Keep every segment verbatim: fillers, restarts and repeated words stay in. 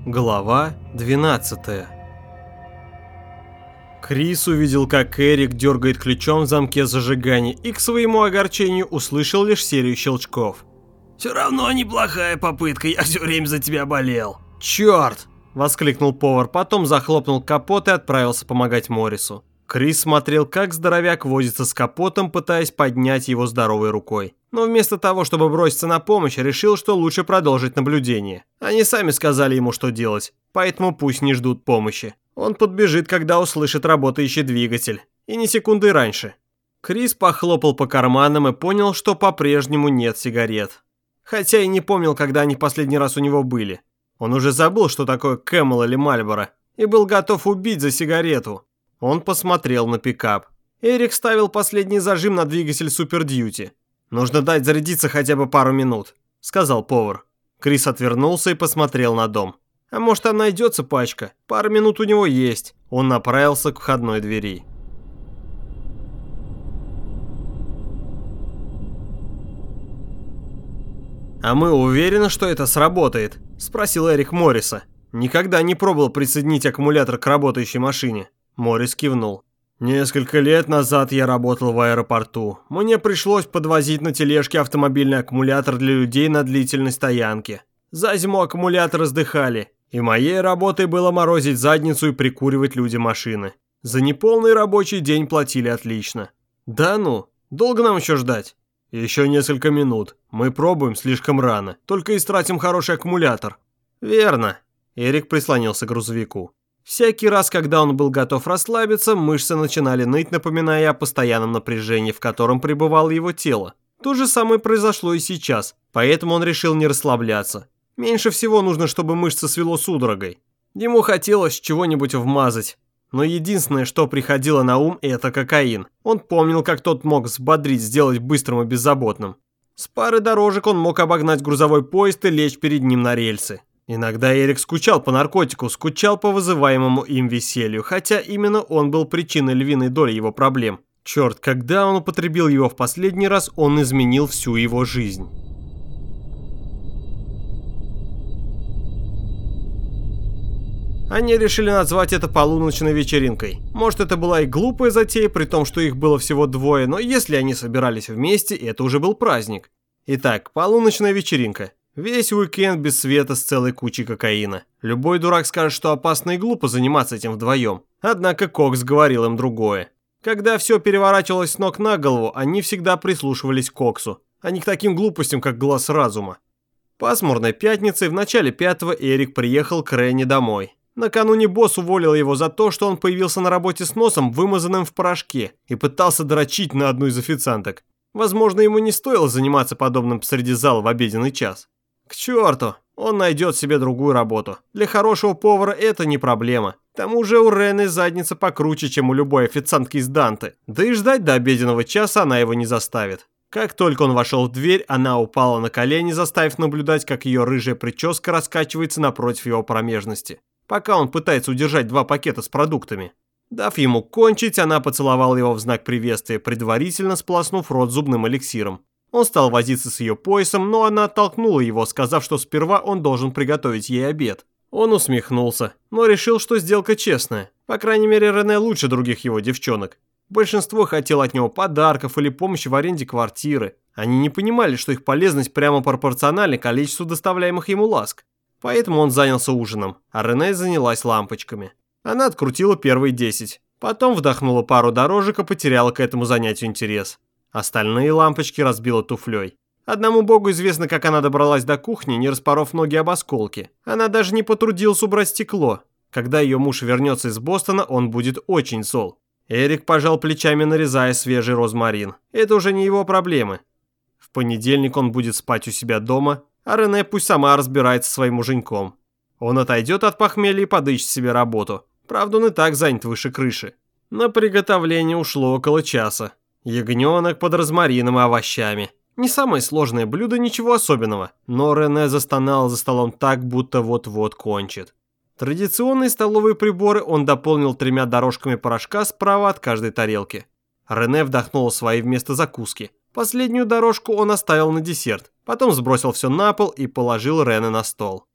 Глава двенадцатая. Крис увидел, как Эрик дергает ключом в замке зажигания и к своему огорчению услышал лишь серию щелчков. «Все равно неплохая попытка, я все время за тебя болел». «Черт!» – воскликнул повар, потом захлопнул капот и отправился помогать Моррису. Крис смотрел, как здоровяк возится с капотом, пытаясь поднять его здоровой рукой. Но вместо того, чтобы броситься на помощь, решил, что лучше продолжить наблюдение. Они сами сказали ему, что делать, поэтому пусть не ждут помощи. Он подбежит, когда услышит работающий двигатель. И ни секунды раньше. Крис похлопал по карманам и понял, что по-прежнему нет сигарет. Хотя и не помнил, когда они в последний раз у него были. Он уже забыл, что такое Camel или Marlboro, и был готов убить за сигарету. Он посмотрел на пикап. Эрик ставил последний зажим на двигатель Super Duty. «Нужно дать зарядиться хотя бы пару минут», — сказал повар. Крис отвернулся и посмотрел на дом. «А может, там найдется пачка? Пару минут у него есть». Он направился к входной двери. «А мы уверены, что это сработает?» – спросил Эрик Морриса. «Никогда не пробовал присоединить аккумулятор к работающей машине». Моррис кивнул. «Несколько лет назад я работал в аэропорту. Мне пришлось подвозить на тележке автомобильный аккумулятор для людей на длительной стоянке. За зиму аккумуляторы сдыхали, и моей работой было морозить задницу и прикуривать людям машины. За неполный рабочий день платили отлично». «Да ну, долго нам еще ждать?» «Еще несколько минут. Мы пробуем слишком рано, только истратим хороший аккумулятор». «Верно». Эрик прислонился к грузовику. Всякий раз, когда он был готов расслабиться, мышцы начинали ныть, напоминая о постоянном напряжении, в котором пребывало его тело. То же самое произошло и сейчас, поэтому он решил не расслабляться. Меньше всего нужно, чтобы мышцы свело судорогой. Ему хотелось чего-нибудь вмазать. Но единственное, что приходило на ум, это кокаин. Он помнил, как тот мог взбодрить, сделать быстрым и беззаботным. С пары дорожек он мог обогнать грузовой поезд и лечь перед ним на рельсы. Иногда Эрик скучал по наркотику, скучал по вызываемому им веселью, хотя именно он был причиной львиной доли его проблем. Черт, когда он употребил его в последний раз, он изменил всю его жизнь. Они решили назвать это полуночной вечеринкой. Может, это была и глупая затея, при том, что их было всего двое, но если они собирались вместе, это уже был праздник. Итак, полуночная вечеринка. Весь уикенд без света с целой кучей кокаина. Любой дурак скажет, что опасно и глупо заниматься этим вдвоем. Однако Кокс говорил им другое. Когда все переворачивалось с ног на голову, они всегда прислушивались к Коксу, а не к таким глупостям, как глаз разума. Пасмурной пятницей в начале пятого Эрик приехал к Ренни домой. Накануне босс уволил его за то, что он появился на работе с носом, вымазанным в порошке, и пытался дрочить на одну из официанток. Возможно, ему не стоило заниматься подобным посреди зала в обеденный час. К черту, он найдет себе другую работу. Для хорошего повара это не проблема. К тому же у Рены задница покруче, чем у любой официантки из Данте. Да и ждать до обеденного часа она его не заставит. Как только он вошел в дверь, она упала на колени, заставив наблюдать, как ее рыжая прическа раскачивается напротив его промежности, пока он пытается удержать два пакета с продуктами. Дав ему кончить, она поцеловала его в знак приветствия, предварительно сполоснув рот зубным эликсиром. Он стал возиться с ее поясом, но она оттолкнула его, сказав, что сперва он должен приготовить ей обед. Он усмехнулся, но решил, что сделка честная. По крайней мере, Рене лучше других его девчонок. Большинство хотело от него подарков или помощи в аренде квартиры. Они не понимали, что их полезность прямо пропорциональна количеству доставляемых ему ласк. Поэтому он занялся ужином, а Рене занялась лампочками. Она открутила первые десять, потом вдохнула пару дорожек и потеряла к этому занятию интерес. Остальные лампочки разбила туфлей. Одному богу известно, как она добралась до кухни, не распоров ноги об осколки. Она даже не потрудилась убрать стекло. Когда ее муж вернется из Бостона, он будет очень зол. Эрик пожал плечами, нарезая свежий розмарин. Это уже не его проблемы. В понедельник он будет спать у себя дома, а Рене пусть сама разбирается со своим муженьком. Он отойдет от похмелья и подыщет себе работу. Правда, он и так занят выше крыши. На приготовление ушло около часа. Ягненок под розмарином и овощами. Не самое сложное блюдо, ничего особенного. Но Рене застонал за столом так, будто вот-вот кончит. Традиционные столовые приборы он дополнил тремя дорожками порошка справа от каждой тарелки. Рене вдохнул свои вместо закуски. Последнюю дорожку он оставил на десерт. Потом сбросил все на пол и положил Рене на стол.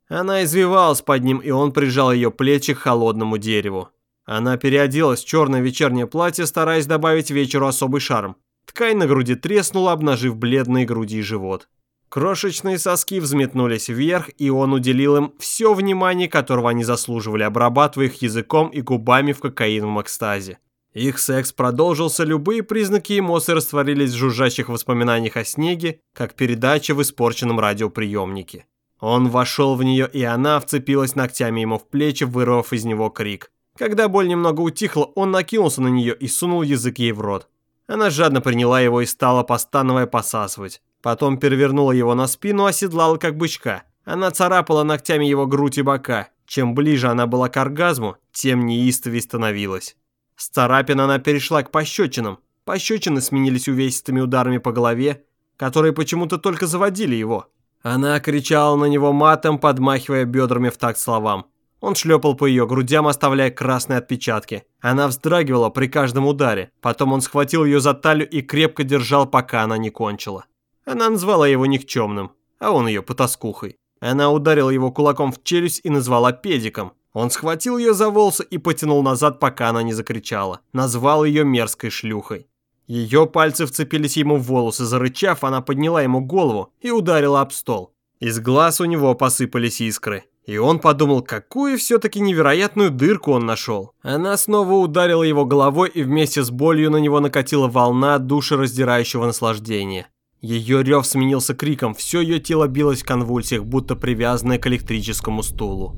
Она извивалась под ним, и он прижал ее плечи к холодному дереву. Она переоделась в черное вечернее платье, стараясь добавить вечеру особый шарм. Ткань на груди треснула, обнажив бледные груди и живот. Крошечные соски взметнулись вверх, и он уделил им все внимание, которого они заслуживали, обрабатывая их языком и губами в кокаиновом экстазе. Их секс продолжился, любые признаки эмоций растворились в жужжащих воспоминаниях о снеге, как передача в испорченном радиоприемнике. Он вошел в нее, и она вцепилась ногтями ему в плечи, вырвав из него крик. Когда боль немного утихла, он накинулся на нее и сунул язык ей в рот. Она жадно приняла его и стала, постановая, посасывать. Потом перевернула его на спину, оседлала как бычка. Она царапала ногтями его грудь и бока. Чем ближе она была к оргазму, тем неистовее становилась. С царапин она перешла к пощечинам. Пощечины сменились увесистыми ударами по голове, которые почему-то только заводили его. Она кричала на него матом, подмахивая бедрами в такт словам. Он шлепал по ее грудям, оставляя красные отпечатки. Она вздрагивала при каждом ударе. Потом он схватил ее за талию и крепко держал, пока она не кончила. Она назвала его никчемным, а он ее потаскухой. Она ударила его кулаком в челюсть и назвала педиком. Он схватил ее за волосы и потянул назад, пока она не закричала. Назвал ее мерзкой шлюхой. Ее пальцы вцепились ему в волосы, зарычав, она подняла ему голову и ударила об стол. Из глаз у него посыпались искры. И он подумал, какую все-таки невероятную дырку он нашел. Она снова ударила его головой, и вместе с болью на него накатила волна душераздирающего наслаждения. Ее рев сменился криком, все ее тело билось в конвульсиях, будто привязанное к электрическому стулу.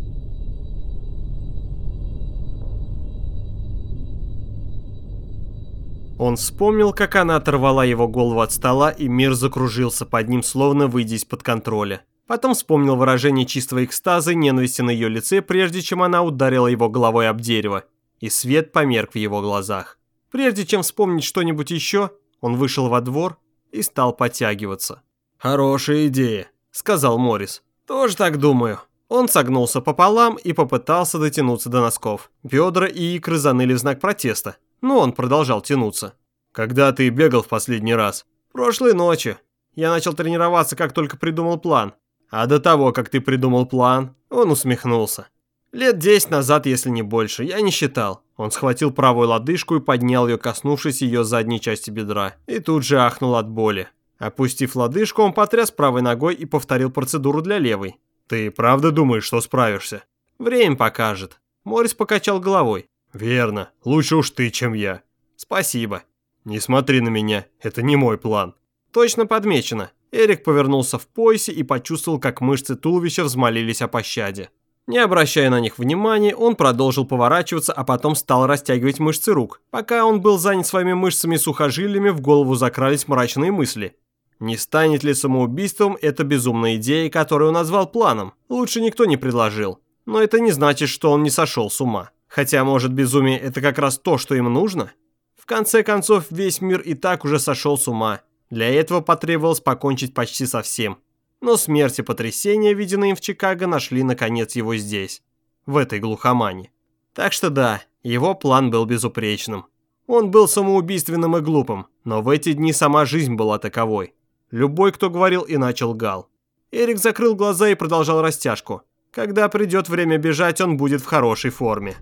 Он вспомнил, как она оторвала его голову от стола, и мир закружился под ним, словно выйдя из-под контроля. Потом вспомнил выражение чистого экстаза и ненависти на ее лице, прежде чем она ударила его головой об дерево, и свет померк в его глазах. Прежде чем вспомнить что-нибудь еще, он вышел во двор и стал подтягиваться. «Хорошая идея», — сказал Моррис. «Тоже так думаю». Он согнулся пополам и попытался дотянуться до носков. Бедра и икры заныли в знак протеста, но он продолжал тянуться. «Когда ты бегал в последний раз?» «Прошлой ночью. Я начал тренироваться, как только придумал план». «А до того, как ты придумал план?» Он усмехнулся. «Лет десять назад, если не больше, я не считал». Он схватил правую лодыжку и поднял ее, коснувшись ее задней части бедра, и тут же ахнул от боли. Опустив лодыжку, он потряс правой ногой и повторил процедуру для левой. «Ты правда думаешь, что справишься?» «Время покажет». Моррис покачал головой. «Верно. Лучше уж ты, чем я». «Спасибо». «Не смотри на меня. Это не мой план». «Точно подмечено». Эрик повернулся в поясе и почувствовал, как мышцы туловища взмолились о пощаде. Не обращая на них внимания, он продолжил поворачиваться, а потом стал растягивать мышцы рук. Пока он был занят своими мышцами и сухожилиями, в голову закрались мрачные мысли. Не станет ли самоубийством эта безумная идея, которую он назвал планом? Лучше никто не предложил. Но это не значит, что он не сошел с ума. Хотя, может, безумие – это как раз то, что им нужно? В конце концов, весь мир и так уже сошел с ума. Для этого потребовалось покончить почти со всем. Но смерть и потрясения, виденные им в Чикаго, нашли наконец его здесь, в этой глухомане. Так что да, его план был безупречным. Он был самоубийственным и глупым, но в эти дни сама жизнь была таковой. Любой, кто говорил иначе, лгал. Эрик закрыл глаза и продолжал растяжку. Когда придет время бежать, он будет в хорошей форме.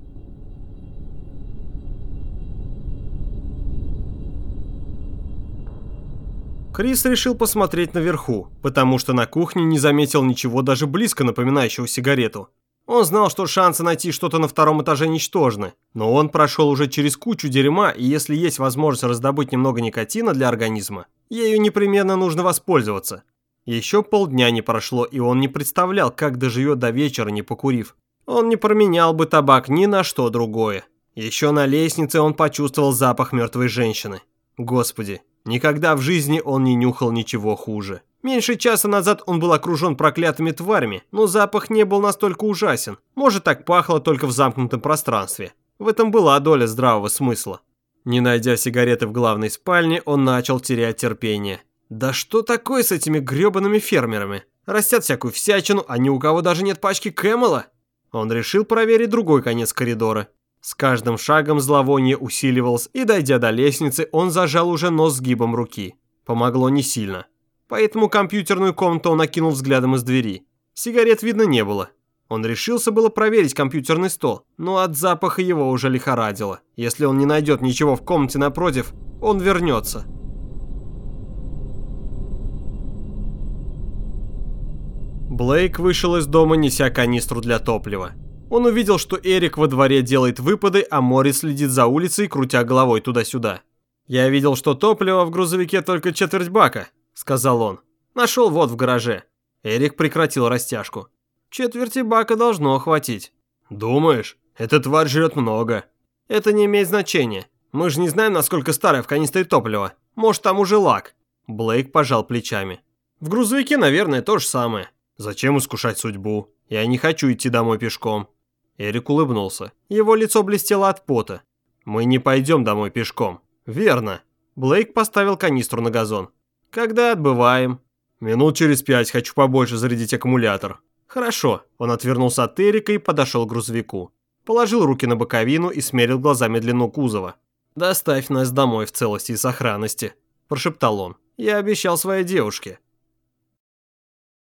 Крис решил посмотреть наверху, потому что на кухне не заметил ничего даже близко напоминающего сигарету. Он знал, что шансы найти что-то на втором этаже ничтожны, но он прошел уже через кучу дерьма, и если есть возможность раздобыть немного никотина для организма, ею непременно нужно воспользоваться. Еще полдня не прошло, и он не представлял, как доживет до вечера, не покурив. Он не променял бы табак ни на что другое. Еще на лестнице он почувствовал запах мертвой женщины. Господи, никогда в жизни он не нюхал ничего хуже. Меньше часа назад он был окружен проклятыми тварями, но запах не был настолько ужасен. Может, так пахло только в замкнутом пространстве. В этом была доля здравого смысла. Не найдя сигареты в главной спальне, он начал терять терпение. Да что такое с этими гребаными фермерами? Растят всякую всячину, а ни у кого даже нет пачки Кэмела. Он решил проверить другой конец коридора. С каждым шагом зловоние усиливалось, и, дойдя до лестницы, он зажал уже нос сгибом руки. Помогло не сильно. Поэтому компьютерную комнату он окинул взглядом из двери. Сигарет видно не было. Он решился было проверить компьютерный стол, но от запаха его уже лихорадило. Если он не найдет ничего в комнате напротив, он вернется. Блейк вышел из дома, неся канистру для топлива. Он увидел, что Эрик во дворе делает выпады, а Моррис следит за улицей, крутя головой туда-сюда. «Я видел, что топлива в грузовике только четверть бака», — сказал он. «Нашел вот в гараже». Эрик прекратил растяжку. «Четверти бака должно хватить». «Думаешь? Эта тварь жрет много». «Это не имеет значения. Мы же не знаем, насколько старое в канистре топливо. Может, там уже лак». Блейк пожал плечами. «В грузовике, наверное, то же самое». «Зачем искушать судьбу? Я не хочу идти домой пешком». Эрик улыбнулся. Его лицо блестело от пота. «Мы не пойдем домой пешком». «Верно». Блейк поставил канистру на газон. «Когда отбываем?» «Минут через пять, хочу побольше зарядить аккумулятор». «Хорошо». Он отвернулся от Эрика и подошел к грузовику. Положил руки на боковину и смерил глазами длину кузова. «Доставь нас домой в целости и сохранности», – прошептал он. «Я обещал своей девушке».